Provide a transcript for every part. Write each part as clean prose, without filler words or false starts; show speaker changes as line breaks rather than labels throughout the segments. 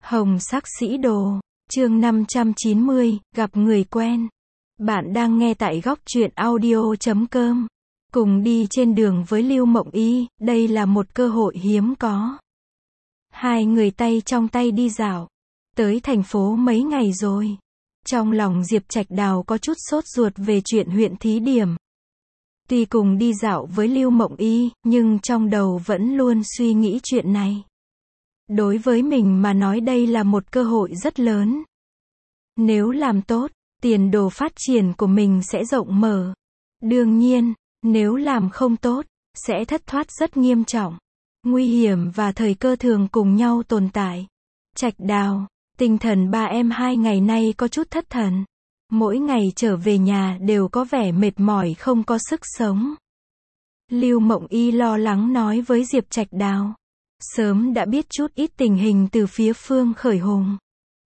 Hồng sắc sĩ đồ, chương 590, gặp người quen. Bạn đang nghe tại góc truyện audio.com. Cùng đi trên đường với Lưu Mộng Y, đây là một cơ hội hiếm có. Hai người tay trong tay đi dạo. Tới thành phố mấy ngày rồi. Trong lòng Diệp Trạch Đào có chút sốt ruột về chuyện huyện thí điểm. Tuy cùng đi dạo với Lưu Mộng Y, nhưng trong đầu vẫn luôn suy nghĩ chuyện này. Đối với mình mà nói đây là một cơ hội rất lớn. Nếu làm tốt, tiền đồ phát triển của mình sẽ rộng mở. Đương nhiên, nếu làm không tốt, sẽ thất thoát rất nghiêm trọng. Nguy hiểm và thời cơ thường cùng nhau tồn tại. Trạch Đào, tinh thần ba em 2 ngày nay có chút thất thần. Mỗi ngày trở về nhà đều có vẻ mệt mỏi không có sức sống. Lưu Mộng Y lo lắng nói với Diệp Trạch Đào. Sớm đã biết chút ít tình hình từ phía Phương Khởi Hùng.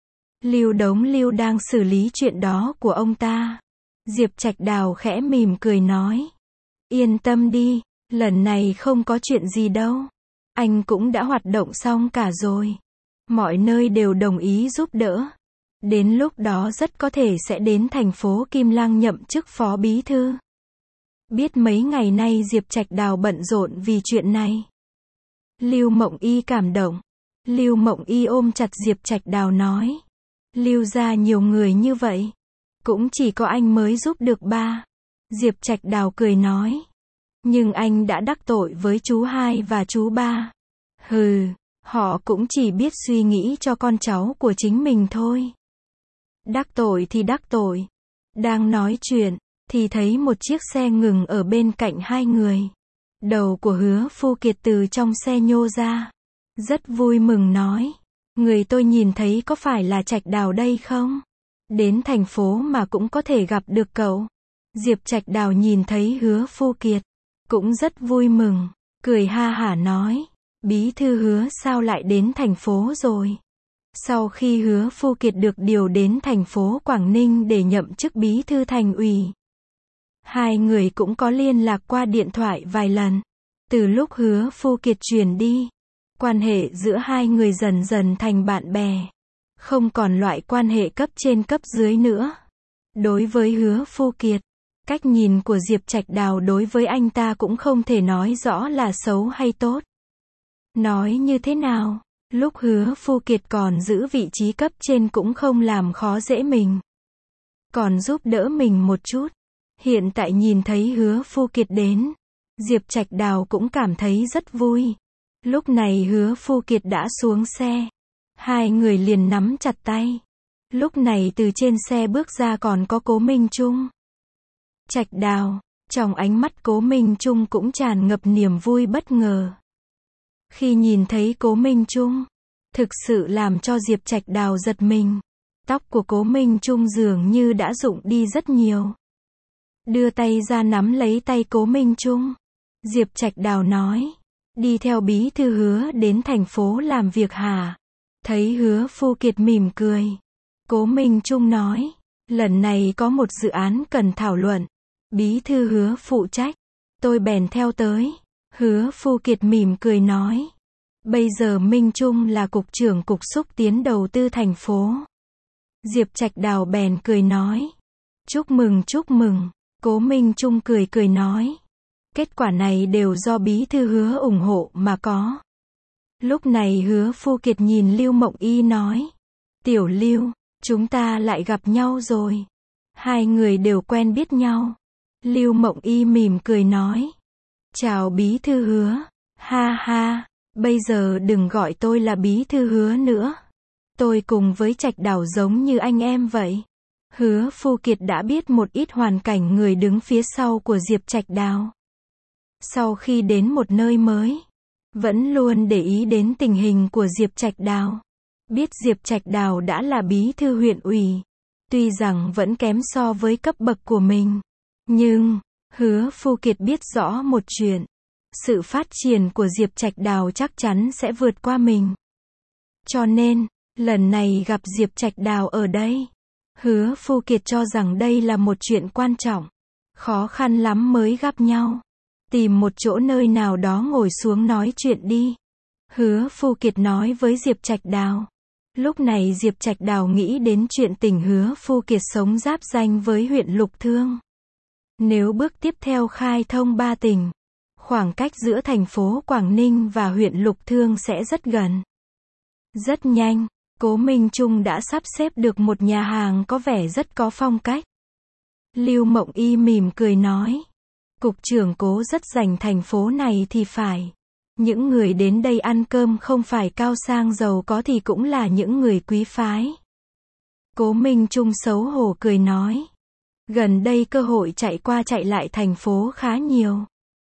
Lưu đang xử lý chuyện đó của ông ta. Diệp Trạch Đào khẽ mỉm cười nói. Yên tâm đi, lần này không có chuyện gì đâu. Anh cũng đã hoạt động xong cả rồi. Mọi nơi đều đồng ý giúp đỡ. Đến lúc đó rất có thể sẽ đến thành phố Kim Lăng nhậm chức phó bí thư. Biết mấy ngày nay Diệp Trạch Đào bận rộn vì chuyện này. Lưu Mộng Y cảm động. Lưu Mộng Y ôm chặt Diệp Trạch Đào nói. Lưu gia nhiều người như vậy. Cũng chỉ có anh mới giúp được ba. Diệp Trạch Đào cười nói. Nhưng anh đã đắc tội với chú hai và chú ba. Hừ, họ cũng chỉ biết suy nghĩ cho con cháu của chính mình thôi. Đắc tội thì đắc tội. Đang nói chuyện, thì thấy một chiếc xe ngừng ở bên cạnh hai người. Đầu của Hứa Phu Kiệt từ trong xe nhô ra. Rất vui mừng nói. Người tôi nhìn thấy có phải là Trạch Đào đây không? Đến thành phố mà cũng có thể gặp được cậu. Diệp Trạch Đào nhìn thấy Hứa Phu Kiệt. Cũng rất vui mừng. Cười ha hả nói. Bí thư Hứa sao lại đến thành phố rồi? Sau khi Hứa Phu Kiệt được điều đến thành phố Quảng Ninh để nhậm chức bí thư thành ủy. Hai người cũng có liên lạc qua điện thoại vài lần. Từ lúc Hứa Phu Kiệt chuyển đi, quan hệ giữa hai người dần dần thành bạn bè. Không còn loại quan hệ cấp trên cấp dưới nữa. Đối với Hứa Phu Kiệt, cách nhìn của Diệp Trạch Đào đối với anh ta cũng không thể nói rõ là xấu hay tốt. Nói như thế nào, lúc Hứa Phu Kiệt còn giữ vị trí cấp trên cũng không làm khó dễ mình. Còn giúp đỡ mình một chút. Hiện tại nhìn thấy Hứa Phu Kiệt đến, Diệp Trạch Đào cũng cảm thấy rất vui. Lúc này Hứa Phu Kiệt đã xuống xe. Hai người liền nắm chặt tay. Lúc này từ trên xe bước ra còn có Cố Minh Trung. Trạch Đào, trong ánh mắt Cố Minh Trung cũng tràn ngập niềm vui bất ngờ. Khi nhìn thấy Cố Minh Trung, thực sự làm cho Diệp Trạch Đào giật mình. Tóc của Cố Minh Trung dường như đã rụng đi rất nhiều. Đưa tay ra nắm lấy tay Cố Minh Trung. Diệp Trạch Đào nói. Đi theo bí thư Hứa đến thành phố làm việc hả? Thấy Hứa Phu Kiệt mỉm cười. Cố Minh Trung nói. Lần này có một dự án cần thảo luận. Bí thư Hứa phụ trách. Tôi bèn theo tới. Hứa Phu Kiệt mỉm cười nói. Bây giờ Minh Trung là cục trưởng cục xúc tiến đầu tư thành phố. Diệp Trạch Đào bèn cười nói. Chúc mừng chúc mừng. Cố Minh Trung cười nói. Kết quả này đều do bí thư Hứa ủng hộ mà có. Lúc này Hứa Phu Kiệt nhìn Lưu Mộng Y nói. Tiểu Lưu, chúng ta lại gặp nhau rồi. Hai người đều quen biết nhau. Lưu Mộng Y mỉm cười nói. Chào bí thư Hứa. Ha ha, bây giờ đừng gọi tôi là bí thư Hứa nữa. Tôi cùng với Trạch Đào giống như anh em vậy. Hứa Phu Kiệt đã biết một ít hoàn cảnh người đứng phía sau của Diệp Trạch Đào. Sau khi đến một nơi mới, vẫn luôn để ý đến tình hình của Diệp Trạch Đào. Biết Diệp Trạch Đào đã là bí thư huyện ủy. Tuy rằng vẫn kém so với cấp bậc của mình. Nhưng, Hứa Phu Kiệt biết rõ một chuyện. Sự phát triển của Diệp Trạch Đào chắc chắn sẽ vượt qua mình. Cho nên, lần này gặp Diệp Trạch Đào ở đây. Hứa Phu Kiệt cho rằng đây là một chuyện quan trọng. Khó khăn lắm mới gặp nhau. Tìm một chỗ nơi nào đó ngồi xuống nói chuyện đi. Hứa Phu Kiệt nói với Diệp Trạch Đào. Lúc này Diệp Trạch Đào nghĩ đến chuyện tình Hứa Phu Kiệt sống giáp ranh với huyện Lục Thương. Nếu bước tiếp theo khai thông ba tỉnh, khoảng cách giữa thành phố Quảng Ninh và huyện Lục Thương sẽ rất gần. Rất nhanh, Cố Minh Trung đã sắp xếp được một nhà hàng có vẻ rất có phong cách. Lưu Mộng Y mỉm cười nói, Cục trưởng Cố rất dành thành phố này thì phải. Những người đến đây ăn cơm không phải cao sang giàu có thì cũng là những người quý phái. Cố Minh Trung xấu hổ cười nói, gần đây cơ hội chạy qua chạy lại thành phố khá nhiều.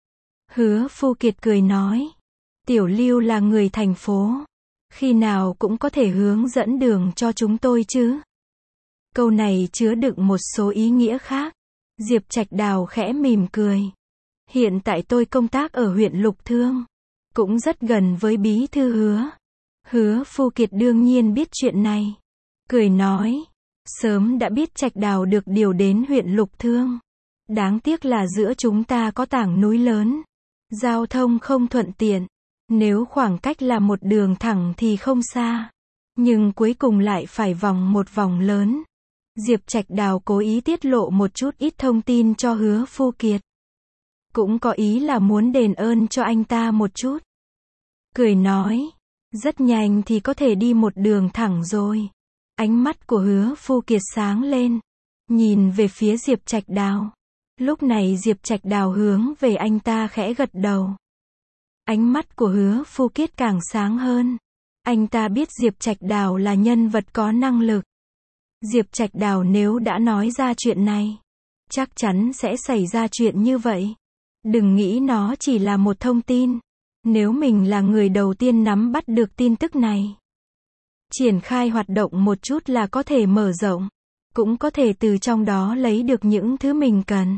Hứa Phu Kiệt cười nói, Tiểu Lưu là người thành phố, khi nào cũng có thể hướng dẫn đường cho chúng tôi chứ. Câu này chứa đựng một số ý nghĩa khác. Diệp Trạch Đào khẽ mỉm cười. Hiện tại tôi công tác ở huyện Lục Thương, cũng rất gần với bí thư Hứa. Hứa Phu Kiệt đương nhiên biết chuyện này. Cười nói, sớm đã biết Trạch Đào được điều đến huyện Lục Thương. Đáng tiếc là giữa chúng ta có tảng núi lớn. Giao thông không thuận tiện. Nếu khoảng cách là một đường thẳng thì không xa. Nhưng cuối cùng lại phải vòng một vòng lớn. Diệp Trạch Đào cố ý tiết lộ một chút ít thông tin cho Hứa Phu Kiệt. Cũng có ý là muốn đền ơn cho anh ta một chút. Cười nói, rất nhanh thì có thể đi một đường thẳng rồi. Ánh mắt của Hứa Phu Kiệt sáng lên, nhìn về phía Diệp Trạch Đào. Lúc này Diệp Trạch Đào hướng về anh ta khẽ gật đầu. Ánh mắt của Hứa Phu Kiệt càng sáng hơn. Anh ta biết Diệp Trạch Đào là nhân vật có năng lực. Diệp Trạch Đào nếu đã nói ra chuyện này, chắc chắn sẽ xảy ra chuyện như vậy. Đừng nghĩ nó chỉ là một thông tin. Nếu mình là người đầu tiên nắm bắt được tin tức này, triển khai hoạt động một chút là có thể mở rộng, cũng có thể từ trong đó lấy được những thứ mình cần.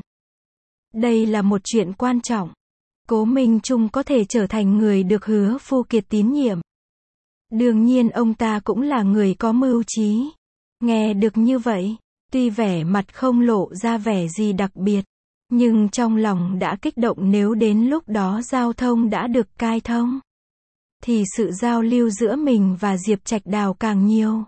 Đây là một chuyện quan trọng. Cố Minh Trung có thể trở thành người được Hứa Phu Kiệt tín nhiệm. Đương nhiên ông ta cũng là người có mưu trí. Nghe được như vậy, tuy vẻ mặt không lộ ra vẻ gì đặc biệt, nhưng trong lòng đã kích động. Nếu đến lúc đó giao thông đã được khai thông, thì sự giao lưu giữa mình và Diệp Trạch Đào càng nhiều.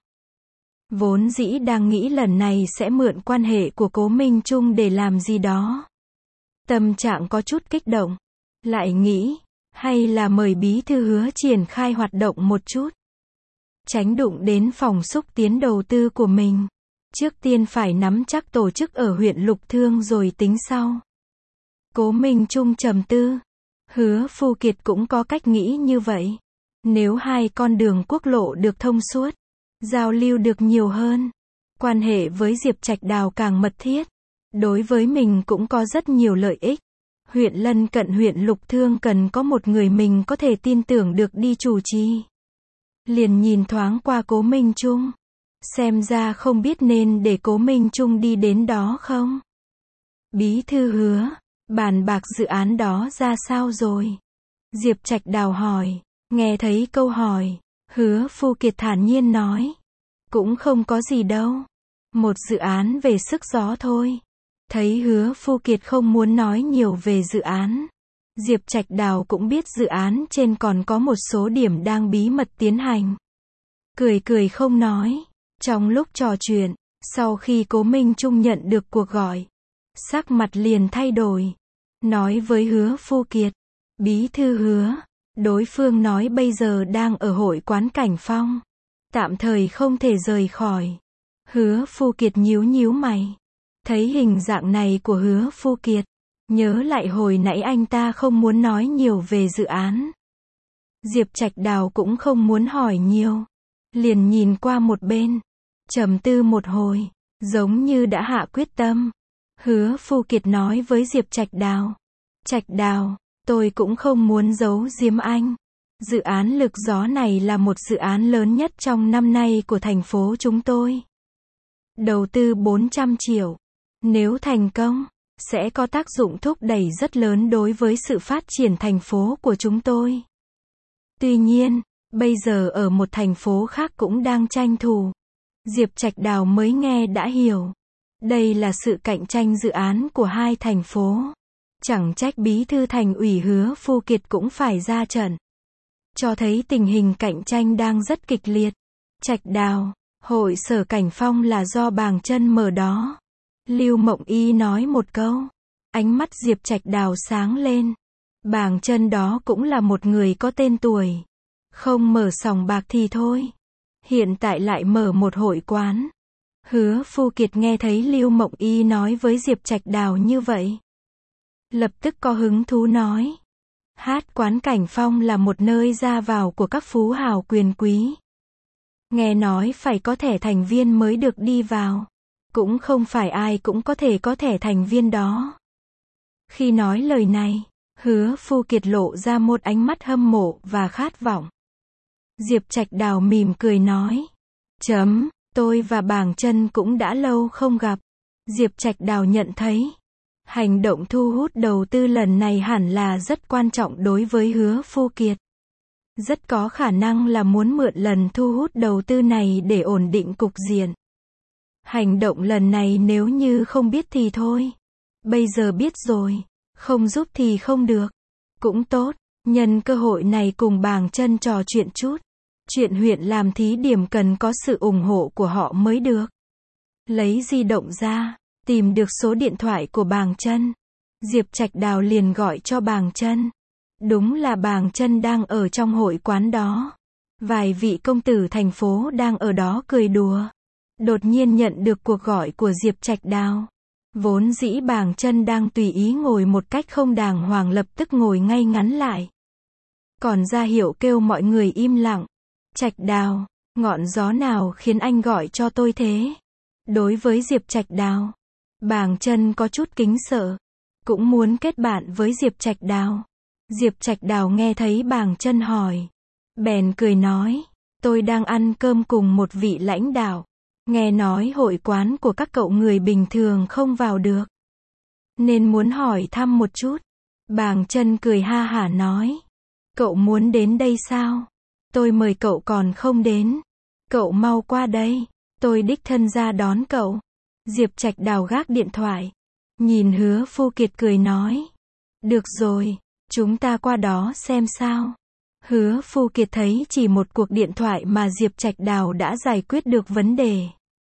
Vốn dĩ đang nghĩ lần này sẽ mượn quan hệ của Cố Minh Trung để làm gì đó. Tâm trạng có chút kích động. Lại nghĩ, hay là mời bí thư Hứa triển khai hoạt động một chút. Tránh đụng đến phòng xúc tiến đầu tư của mình. Trước tiên phải nắm chắc tổ chức ở huyện Lục Thương rồi tính sau. Cố Minh Trung trầm tư. Hứa Phu Kiệt cũng có cách nghĩ như vậy. Nếu hai con đường quốc lộ được thông suốt, giao lưu được nhiều hơn, quan hệ với Diệp Trạch Đào càng mật thiết, đối với mình cũng có rất nhiều lợi ích. Huyện lân cận huyện Lục Thương cần có một người mình có thể tin tưởng được đi chủ trì. Liền nhìn thoáng qua Cố Minh Trung. Xem ra không biết nên để Cố Minh Trung đi đến đó không? Bí thư Hứa, bàn bạc dự án đó ra sao rồi? Diệp Trạch Đào hỏi. Nghe thấy câu hỏi, Hứa Phu Kiệt thản nhiên nói. Cũng không có gì đâu. Một dự án về sức gió thôi. Thấy Hứa Phu Kiệt không muốn nói nhiều về dự án, Diệp Trạch Đào cũng biết dự án trên còn có một số điểm đang bí mật tiến hành. Cười cười không nói. Trong lúc trò chuyện, sau khi Cố Minh Trung nhận được cuộc gọi, sắc mặt liền thay đổi. Nói với Hứa Phu Kiệt, bí thư Hứa, đối phương nói bây giờ đang ở hội quán Cảnh Phong, tạm thời không thể rời khỏi. Hứa Phu Kiệt nhíu nhíu mày. Thấy hình dạng này của Hứa Phu Kiệt, nhớ lại hồi nãy anh ta không muốn nói nhiều về dự án. Diệp Trạch Đào cũng không muốn hỏi nhiều, liền nhìn qua một bên, trầm tư một hồi, giống như đã hạ quyết tâm. Hứa Phu Kiệt nói với Diệp Trạch Đào, Trạch Đào, tôi cũng không muốn giấu giếm anh. Dự án lực gió này là một dự án lớn nhất trong năm nay của thành phố chúng tôi. Đầu tư 400 triệu. Nếu thành công, sẽ có tác dụng thúc đẩy rất lớn đối với sự phát triển thành phố của chúng tôi. Tuy nhiên, bây giờ ở một thành phố khác cũng đang tranh thủ. Diệp Trạch Đào mới nghe đã hiểu. Đây là sự cạnh tranh dự án của hai thành phố. Chẳng trách bí thư thành ủy Hứa Phu Kiệt cũng phải ra trận. Cho thấy tình hình cạnh tranh đang rất kịch liệt. Trạch Đào, hội sở Cảnh Phong là do Bàng Chân mở đó. Lưu Mộng Y nói một câu. Ánh mắt Diệp Trạch Đào sáng lên. Bàng Chân đó cũng là một người có tên tuổi. Không mở sòng bạc thì thôi. Hiện tại lại mở một hội quán. Hứa Phu Kiệt nghe thấy Lưu Mộng Y nói với Diệp Trạch Đào như vậy. Lập tức có hứng thú nói. Hát quán Cảnh Phong là một nơi ra vào của các phú hào quyền quý. Nghe nói phải có thẻ thành viên mới được đi vào. Cũng không phải ai cũng có thể có thẻ thành viên đó. Khi nói lời này, Hứa Phu Kiệt lộ ra một ánh mắt hâm mộ và khát vọng. Diệp Trạch Đào mỉm cười nói. Tôi và Bàng Chân cũng đã lâu không gặp. Diệp Trạch Đào nhận thấy. Hành động thu hút đầu tư lần này hẳn là rất quan trọng đối với Hứa Phu Kiệt. Rất có khả năng là muốn mượn lần thu hút đầu tư này để ổn định cục diện. Hành động lần này nếu như không biết thì thôi. Bây giờ biết rồi, không giúp thì không được. Cũng tốt, nhân cơ hội này cùng Bàng Chân trò chuyện chút. Chuyện huyện làm thí điểm cần có sự ủng hộ của họ mới được. Lấy di động ra, tìm được số điện thoại của Bàng Chân. Diệp Trạch Đào liền gọi cho Bàng Chân. Đúng là Bàng Chân đang ở trong hội quán đó. Vài vị công tử thành phố đang ở đó cười đùa. Đột nhiên nhận được cuộc gọi của Diệp Trạch Đào. Vốn dĩ Bàng Chân đang tùy ý ngồi một cách không đàng hoàng lập tức ngồi ngay ngắn lại. Còn ra hiệu kêu mọi người im lặng. Trạch Đào, ngọn gió nào khiến anh gọi cho tôi thế? Đối với Diệp Trạch Đào, Bàng Chân có chút kính sợ. Cũng muốn kết bạn với Diệp Trạch Đào. Diệp Trạch Đào nghe thấy Bàng Chân hỏi. Bèn cười nói. Tôi đang ăn cơm cùng một vị lãnh đạo. Nghe nói hội quán của các cậu người bình thường không vào được. Nên muốn hỏi thăm một chút. Bàng Chân cười ha hả nói. Cậu muốn đến đây sao? Tôi mời cậu còn không đến. Cậu mau qua đây. Tôi đích thân ra đón cậu. Diệp Trạch Đào gác điện thoại. Nhìn Hứa Phu Kiệt cười nói. Được rồi, chúng ta qua đó xem sao. Hứa Phu Kiệt thấy chỉ một cuộc điện thoại mà Diệp Trạch Đào đã giải quyết được vấn đề.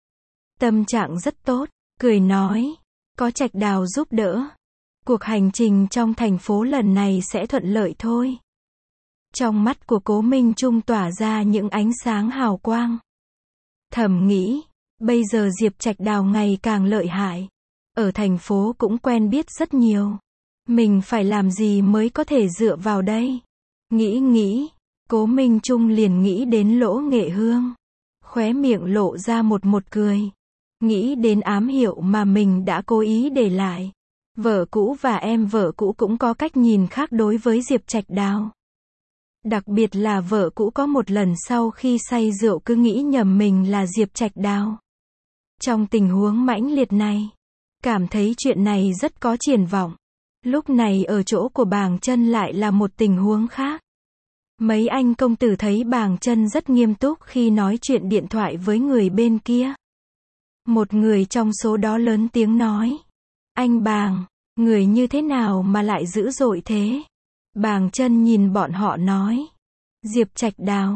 Tâm trạng rất tốt, cười nói. Có Trạch Đào giúp đỡ. Cuộc hành trình trong thành phố lần này sẽ thuận lợi thôi. Trong mắt của Cố Minh Trung tỏa ra những ánh sáng hào quang. Thầm nghĩ, bây giờ Diệp Trạch Đào ngày càng lợi hại. Ở thành phố cũng quen biết rất nhiều. Mình phải làm gì mới có thể dựa vào đây? Nghĩ, Cố Minh Trung liền nghĩ đến Lỗ Nghệ Hương. Khóe miệng lộ ra một cười. Nghĩ đến ám hiệu mà mình đã cố ý để lại. Vợ cũ và em vợ cũ cũng có cách nhìn khác đối với Diệp Trạch Đào. Đặc biệt là vợ cũ có một lần sau khi say rượu cứ nghĩ nhầm mình là Diệp Trạch Đào. Trong tình huống mãnh liệt này, cảm thấy chuyện này rất có triển vọng. Lúc này ở chỗ của Bàng Chân lại là một tình huống khác. Mấy anh công tử thấy Bàng Chân rất nghiêm túc khi nói chuyện điện thoại với người bên kia. Một người trong số đó lớn tiếng nói. Anh Bàng, người như thế nào mà lại dữ dội thế? Bàng Chân nhìn bọn họ nói. Diệp Trạch Đào,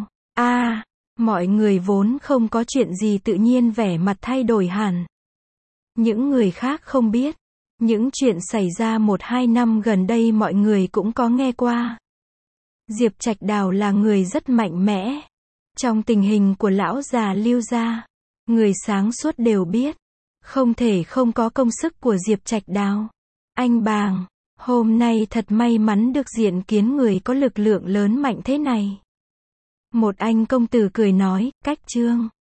mọi người vốn không có chuyện gì tự nhiên vẻ mặt thay đổi hẳn. Những người khác không biết. Những chuyện xảy ra 1-2 năm gần đây mọi người cũng có nghe qua. Diệp Trạch Đào là người rất mạnh mẽ. Trong tình hình của lão già Lưu gia, người sáng suốt đều biết. Không thể không có công sức của Diệp Trạch Đào. Anh Bàng, hôm nay thật may mắn được diện kiến người có lực lượng lớn mạnh thế này. Một anh công tử cười nói, cách Trương.